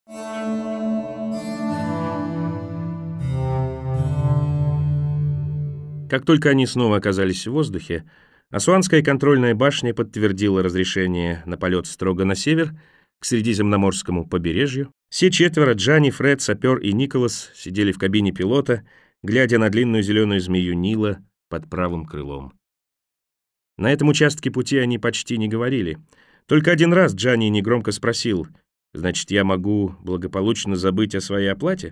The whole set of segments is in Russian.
Как только они снова оказались в воздухе, Асуанская контрольная башня подтвердила разрешение на полет строго на север, к Средиземноморскому побережью. Все четверо, Джанни, Фред, сапер и Николас, сидели в кабине пилота, глядя на длинную зеленую змею Нила под правым крылом. На этом участке пути они почти не говорили. Только один раз Джанни негромко спросил: «Значит, я могу благополучно забыть о своей оплате?»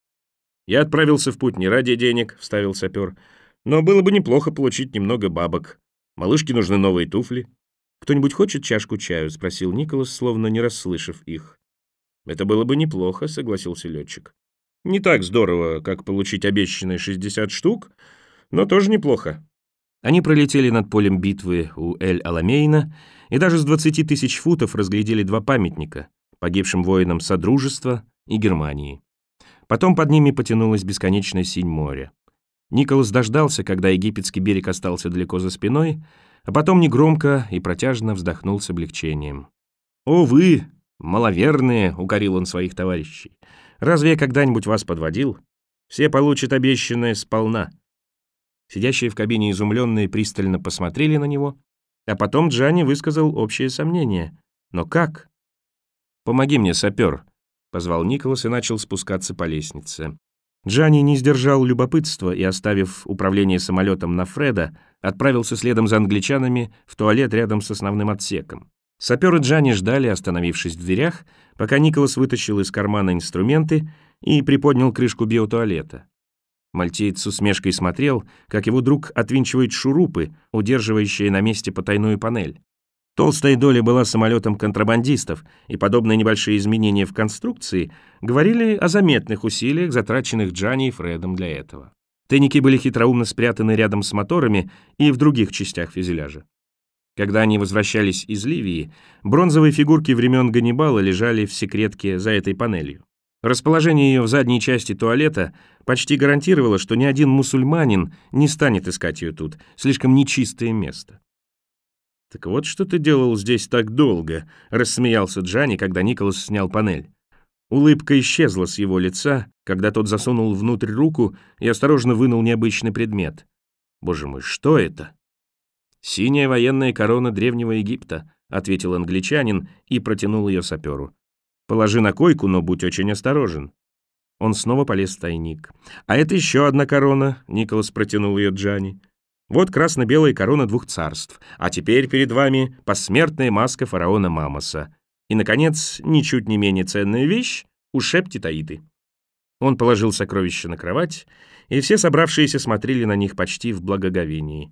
«Я отправился в путь не ради денег», — вставил сапер, «но было бы неплохо получить немного бабок. Малышке нужны новые туфли». «Кто-нибудь хочет чашку чаю?» — спросил Николас, словно не расслышав их. «Это было бы неплохо», — согласился летчик. «Не так здорово, как получить обещанные 60 штук, но тоже неплохо». Они пролетели над полем битвы у Эль-Аламейна и даже с 20 тысяч футов разглядели два памятника погибшим воинам Содружества и Германии. Потом под ними потянулась бесконечная синь моря. Николас дождался, когда египетский берег остался далеко за спиной, а потом негромко и протяжно вздохнул с облегчением. «О, вы, маловерные!» — укорил он своих товарищей. «Разве я когда-нибудь вас подводил? Все получат обещанное сполна». Сидящие в кабине изумленные пристально посмотрели на него, а потом Джанни высказал общее сомнение. «Но как?» «Помоги мне, сапер», — позвал Николас и начал спускаться по лестнице. Джанни не сдержал любопытства и, оставив управление самолетом на Фреда, отправился следом за англичанами в туалет рядом с основным отсеком. Сапер и Джанни ждали, остановившись в дверях, пока Николас вытащил из кармана инструменты и приподнял крышку биотуалета. Мальтиец с усмешкой смотрел, как его друг отвинчивает шурупы, удерживающие на месте потайную панель. Толстая доля была самолетом контрабандистов, и подобные небольшие изменения в конструкции говорили о заметных усилиях, затраченных Джанни и Фредом для этого. Тайники были хитроумно спрятаны рядом с моторами и в других частях фюзеляжа. Когда они возвращались из Ливии, бронзовые фигурки времен Ганнибала лежали в секретке за этой панелью. Расположение ее в задней части туалета почти гарантировало, что ни один мусульманин не станет искать ее тут, слишком нечистое место. «Так вот, что ты делал здесь так долго», — рассмеялся Джанни, когда Николас снял панель. Улыбка исчезла с его лица, когда тот засунул внутрь руку и осторожно вынул необычный предмет. «Боже мой, что это?» «Синяя военная корона Древнего Египта», — ответил англичанин и протянул ее саперу. «Положи на койку, но будь очень осторожен». Он снова полез в тайник. «А это еще одна корона», — Николас протянул ее Джанни. «Вот красно-белая корона двух царств, а теперь перед вами посмертная маска фараона Мамоса. И, наконец, ничуть не менее ценная вещь — ушеп Титаиты». Он положил сокровища на кровать, и все собравшиеся смотрели на них почти в благоговении.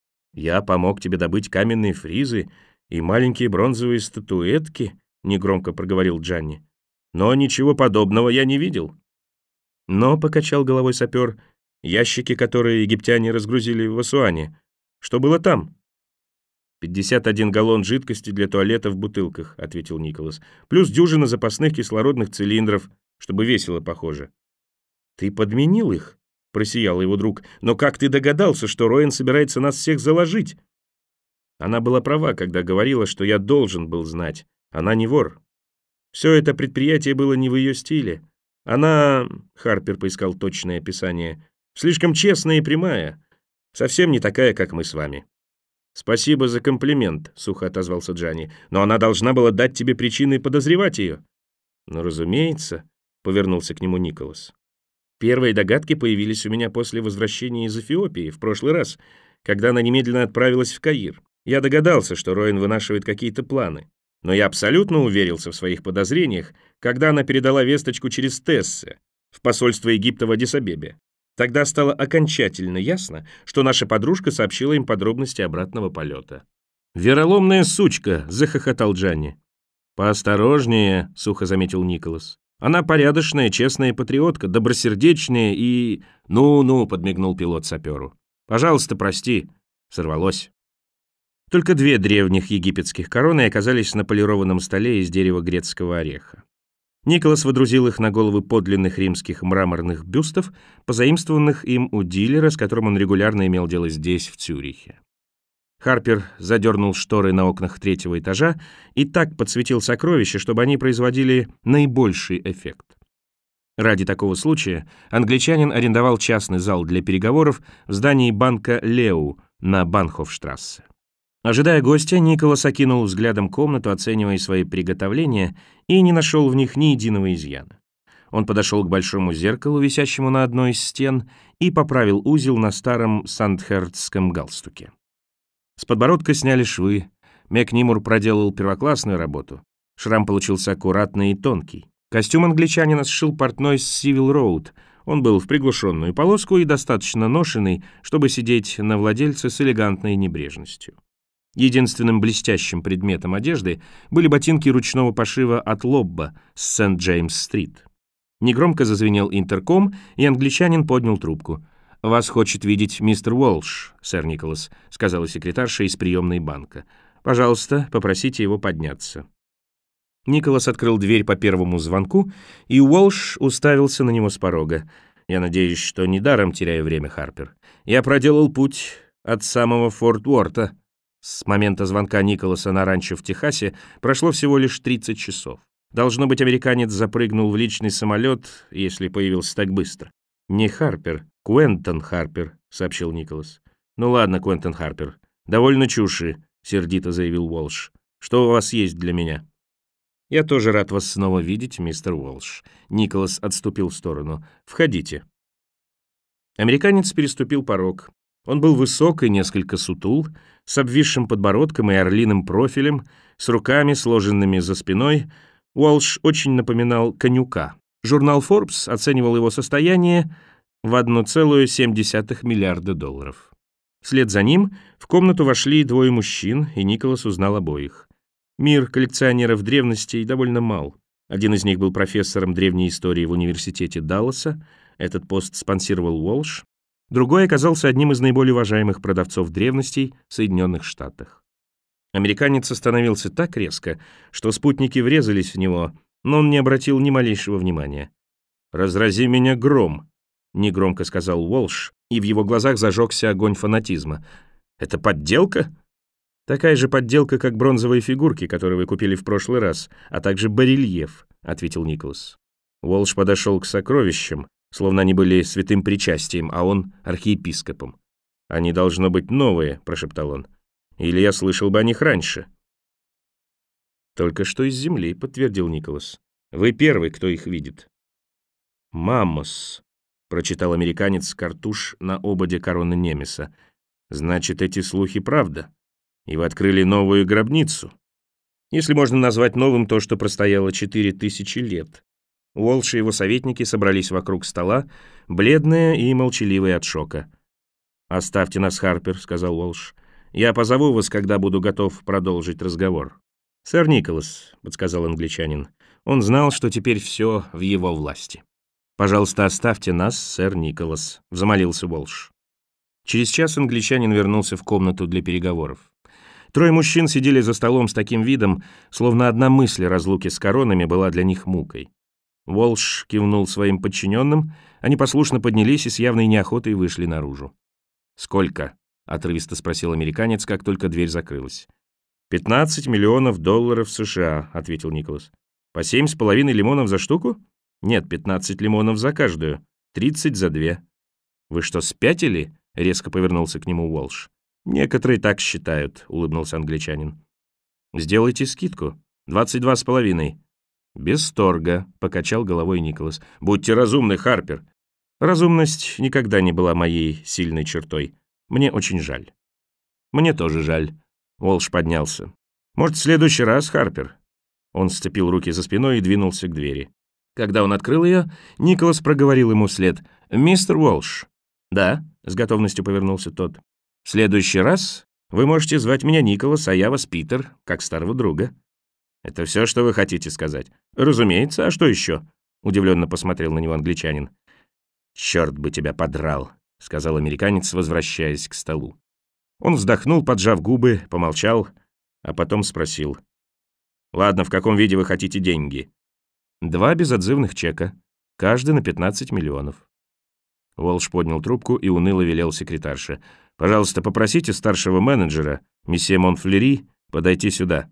«Я помог тебе добыть каменные фризы и маленькие бронзовые статуэтки», — негромко проговорил Джанни. «Но ничего подобного я не видел». «Но», — покачал головой сапер, — «ящики, которые египтяне разгрузили в Асуане. Что было там?» 51 галлон жидкости для туалета в бутылках», — ответил Николас, «плюс дюжина запасных кислородных цилиндров, чтобы весело похоже». «Ты подменил их?» — просиял его друг. «Но как ты догадался, что Роэн собирается нас всех заложить?» Она была права, когда говорила, что я должен был знать. Она не вор. Все это предприятие было не в ее стиле. Она, Харпер поискал точное описание, слишком честная и прямая, совсем не такая, как мы с вами. «Спасибо за комплимент», — сухо отозвался Джанни, «но она должна была дать тебе причины подозревать ее». «Ну, разумеется», — повернулся к нему Николас. «Первые догадки появились у меня после возвращения из Эфиопии в прошлый раз, когда она немедленно отправилась в Каир. Я догадался, что Роэн вынашивает какие-то планы. Но я абсолютно уверился в своих подозрениях, когда она передала весточку через Тессе в посольство Египта в Аддис-Абебе. Тогда стало окончательно ясно, что наша подружка сообщила им подробности обратного полета». «Вероломная сучка!» — захохотал Джанни. «Поосторожнее», — сухо заметил Николас. «Она порядочная, честная патриотка, добросердечная и...» «Ну-ну», — подмигнул пилот саперу. «Пожалуйста, прости». Сорвалось. Только 2 древних египетских короны оказались на полированном столе из дерева грецкого ореха. Николас водрузил их на головы подлинных римских мраморных бюстов, позаимствованных им у дилера, с которым он регулярно имел дело здесь, в Цюрихе. Харпер задернул шторы на окнах третьего этажа и так подсветил сокровища, чтобы они производили наибольший эффект. Ради такого случая англичанин арендовал частный зал для переговоров в здании банка «Леу» на Банхофштрассе. Ожидая гостя, Николас окинул взглядом комнату, оценивая свои приготовления, и не нашел в них ни единого изъяна. Он подошел к большому зеркалу, висящему на одной из стен, и поправил узел на старом сандхерстском галстуке. С подбородка сняли швы. Мекнимур проделал первоклассную работу. Шрам получился аккуратный и тонкий. Костюм англичанина сшил портной с Сивил-Роуд. Он был в приглушенную полоску и достаточно ношенный, чтобы сидеть на владельце с элегантной небрежностью. Единственным блестящим предметом одежды были ботинки ручного пошива от Лобба с Сент-Джеймс-стрит. Негромко зазвенел интерком, и англичанин поднял трубку. «Вас хочет видеть мистер Уолш, сэр Николас», — сказала секретарша из приемной банка. «Пожалуйста, попросите его подняться». Николас открыл дверь по первому звонку, и Уолш уставился на него с порога. «Я надеюсь, что недаром теряю время, Харпер. Я проделал путь от самого Форт Уорта». С момента звонка Николаса на ранчо в Техасе прошло всего лишь 30 часов. Должно быть, американец запрыгнул в личный самолет, если появился так быстро. «Не Харпер, Куэнтон Харпер», — сообщил Николас. «Ну ладно, Куэнтон Харпер, довольно чуши», — сердито заявил Уолш. «Что у вас есть для меня?» «Я тоже рад вас снова видеть, мистер Уолш». Николас отступил в сторону. «Входите». Американец переступил порог. Он был высок и несколько сутул, с обвисшим подбородком и орлиным профилем, с руками, сложенными за спиной. Уолш очень напоминал конюка. Журнал Forbes оценивал его состояние в 1,7 миллиарда долларов. Вслед за ним в комнату вошли двое мужчин, и Николас узнал обоих. Мир коллекционеров древностей довольно мал. Один из них был профессором древней истории в университете Далласа, этот пост спонсировал Уолш. Другой оказался одним из наиболее уважаемых продавцов древностей в Соединенных Штатах. Американец остановился так резко, что спутники врезались в него, но он не обратил ни малейшего внимания. «Разрази меня гром», — негромко сказал Уолш, и в его глазах зажегся огонь фанатизма. «Это подделка?» «Такая же подделка, как бронзовые фигурки, которые вы купили в прошлый раз, а также барельеф», — ответил Николас. Уолш подошел к сокровищам, словно они были святым причастием, а он — архиепископом. «Они должно быть новые», — прошептал он. «Или я слышал бы о них раньше». «Только что из земли», — подтвердил Николас. «Вы первый, кто их видит». «Маммос», — прочитал американец картуш на ободе короны Немеса. «Значит, эти слухи правда. И вы открыли новую гробницу. Если можно назвать новым то, что простояло 4000 лет». Уолш и его советники собрались вокруг стола, бледные и молчаливые от шока. «Оставьте нас, Харпер», — сказал Уолш. «Я позову вас, когда буду готов продолжить разговор». «Сэр Николас», — подсказал англичанин. Он знал, что теперь все в его власти. «Пожалуйста, оставьте нас, сэр Николас», — взмолился Уолш. Через час англичанин вернулся в комнату для переговоров. Трое мужчин сидели за столом с таким видом, словно одна мысль о разлуке с коронами была для них мукой. Уолш кивнул своим подчиненным, они послушно поднялись и с явной неохотой вышли наружу. «Сколько?» — отрывисто спросил американец, как только дверь закрылась. $15 миллионов США», — ответил Николас. «По 7,5 лимонов за штуку? Нет, 15 лимонов за каждую, 30 за 2. «Вы что, спятили?» — резко повернулся к нему Уолш. «Некоторые так считают», — улыбнулся англичанин. «Сделайте скидку. 22,5. «Без торга», — покачал головой Николас. «Будьте разумны, Харпер». «Разумность никогда не была моей сильной чертой. Мне очень жаль». «Мне тоже жаль». Уолш поднялся. «Может, в следующий раз, Харпер?» Он сцепил руки за спиной и двинулся к двери. Когда он открыл ее, Николас проговорил ему вслед. «Мистер Уолш». «Да», — с готовностью повернулся тот. «В следующий раз вы можете звать меня Николас, а я вас Питер, как старого друга». «Это все, что вы хотите сказать?» «Разумеется, а что еще?» — удивленно посмотрел на него англичанин. «Черт бы тебя подрал», — сказал американец, возвращаясь к столу. Он вздохнул, поджав губы, помолчал, а потом спросил. «Ладно, в каком виде вы хотите деньги?» 2 безотзывных чека, каждый на 15 миллионов. Уолш поднял трубку и уныло велел секретарше. «Пожалуйста, попросите старшего менеджера, месье Монфлери, подойти сюда».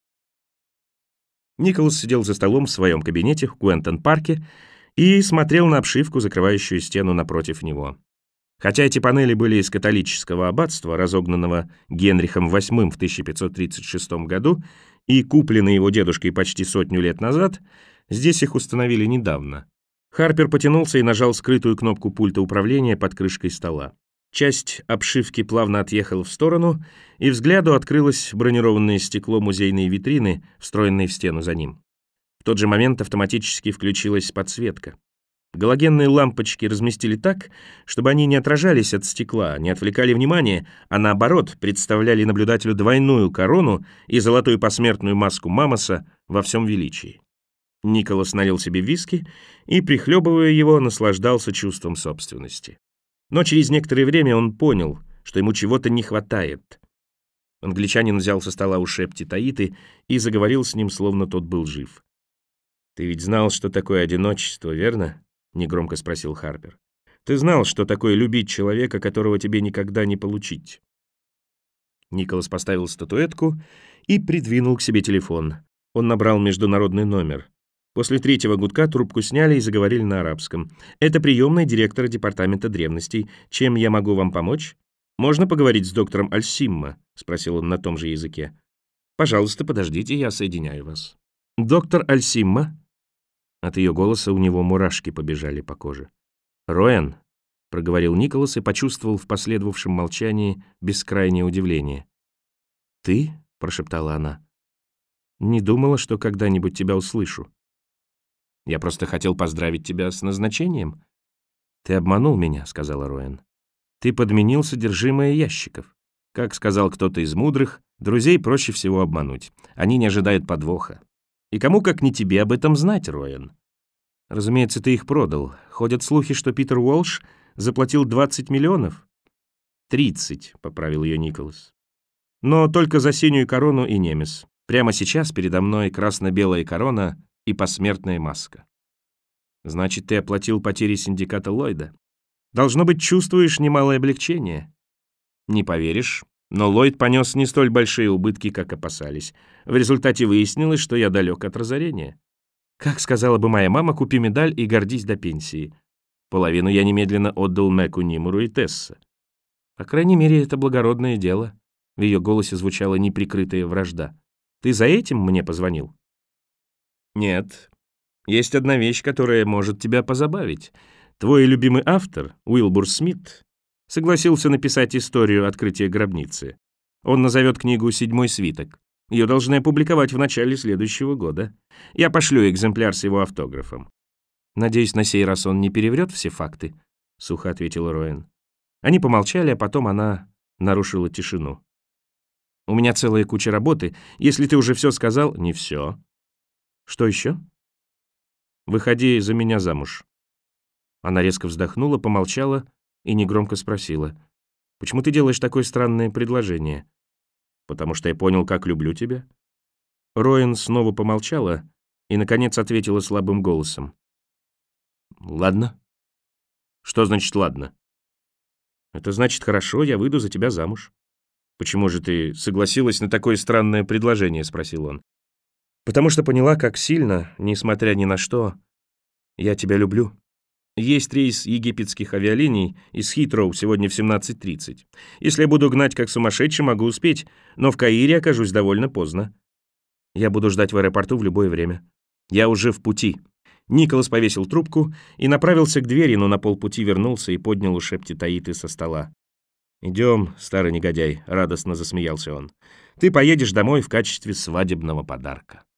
Николас сидел за столом в своем кабинете в Куэнтон-парке и смотрел на обшивку, закрывающую стену напротив него. Хотя эти панели были из католического аббатства, разогнанного Генрихом VIII в 1536 году и куплены его дедушкой почти 100 лет назад, здесь их установили недавно. Харпер потянулся и нажал скрытую кнопку пульта управления под крышкой стола. Часть обшивки плавно отъехала в сторону, и взгляду открылось бронированное стекло музейной витрины, встроенной в стену за ним. В тот же момент автоматически включилась подсветка. Галогенные лампочки разместили так, чтобы они не отражались от стекла, не отвлекали внимание, а наоборот представляли наблюдателю двойную корону и золотую посмертную маску Мамоса во всем величии. Николас налил себе виски и, прихлебывая его, наслаждался чувством собственности. Но через некоторое время он понял, что ему чего-то не хватает. Англичанин взял со стола у Шепти Таиты и заговорил с ним, словно тот был жив. «Ты ведь знал, что такое одиночество, верно?» — негромко спросил Харпер. «Ты знал, что такое любить человека, которого тебе никогда не получить?» Николас поставил статуэтку и придвинул к себе телефон. Он набрал международный номер. После третьего гудка трубку сняли и заговорили на арабском. «Это приемная директора департамента древностей. Чем я могу вам помочь? Можно поговорить с доктором Альсимма?» — спросил он на том же языке. «Пожалуйста, подождите, я соединяю вас». «Доктор Альсимма?» От ее голоса у него мурашки побежали по коже. «Роэн», — проговорил Николас и почувствовал в последовавшем молчании бескрайнее удивление. «Ты?» — прошептала она. «Не думала, что когда-нибудь тебя услышу». «Я просто хотел поздравить тебя с назначением». «Ты обманул меня», — сказала Роэн. «Ты подменил содержимое ящиков. Как сказал кто-то из мудрых, друзей проще всего обмануть. Они не ожидают подвоха. И кому как не тебе об этом знать, Роэн? Разумеется, ты их продал. Ходят слухи, что Питер Уолш заплатил 20 миллионов». «30», — поправил ее Николас. «Но только за синюю корону и немес. Прямо сейчас передо мной красно-белая корона и посмертная маска». «Значит, ты оплатил потери синдиката Ллойда. Должно быть, чувствуешь немалое облегчение». «Не поверишь, но Ллойд понес не столь большие убытки, как опасались. В результате выяснилось, что я далек от разорения. Как сказала бы моя мама, купи медаль и гордись до пенсии. Половину я немедленно отдал Мэку Нимуру и Тесса. По крайней мере, это благородное дело». В ее голосе звучала неприкрытая вражда. «Ты за этим мне позвонил?» «Нет. Есть одна вещь, которая может тебя позабавить. Твой любимый автор, Уилбур Смит, согласился написать историю открытия гробницы. Он назовет книгу «Седьмой свиток». Ее должны опубликовать в начале следующего года. Я пошлю экземпляр с его автографом». «Надеюсь, на сей раз он не переврет все факты», — сухо ответила Роэн. Они помолчали, а потом она нарушила тишину. «У меня целая куча работы. Если ты уже все сказал...» «Не все». «Что еще?» «Выходи за меня замуж». Она резко вздохнула, помолчала и негромко спросила. «Почему ты делаешь такое странное предложение?» «Потому что я понял, как люблю тебя». Роэн снова помолчала и, наконец, ответила слабым голосом. «Ладно». «Что значит «ладно»?» «Это значит, хорошо, я выйду за тебя замуж». «Почему же ты согласилась на такое странное предложение?» — спросил он. «Потому что поняла, как сильно, несмотря ни на что, я тебя люблю. Есть рейс египетских авиалиний из Хитроу сегодня в 17:30. Если я буду гнать как сумасшедший, могу успеть, но в Каире окажусь довольно поздно. Я буду ждать в аэропорту в любое время. Я уже в пути». Николас повесил трубку и направился к двери, но на полпути вернулся и поднял у Шепти Таиты со стола. «Идем, старый негодяй», — радостно засмеялся он. «Ты поедешь домой в качестве свадебного подарка».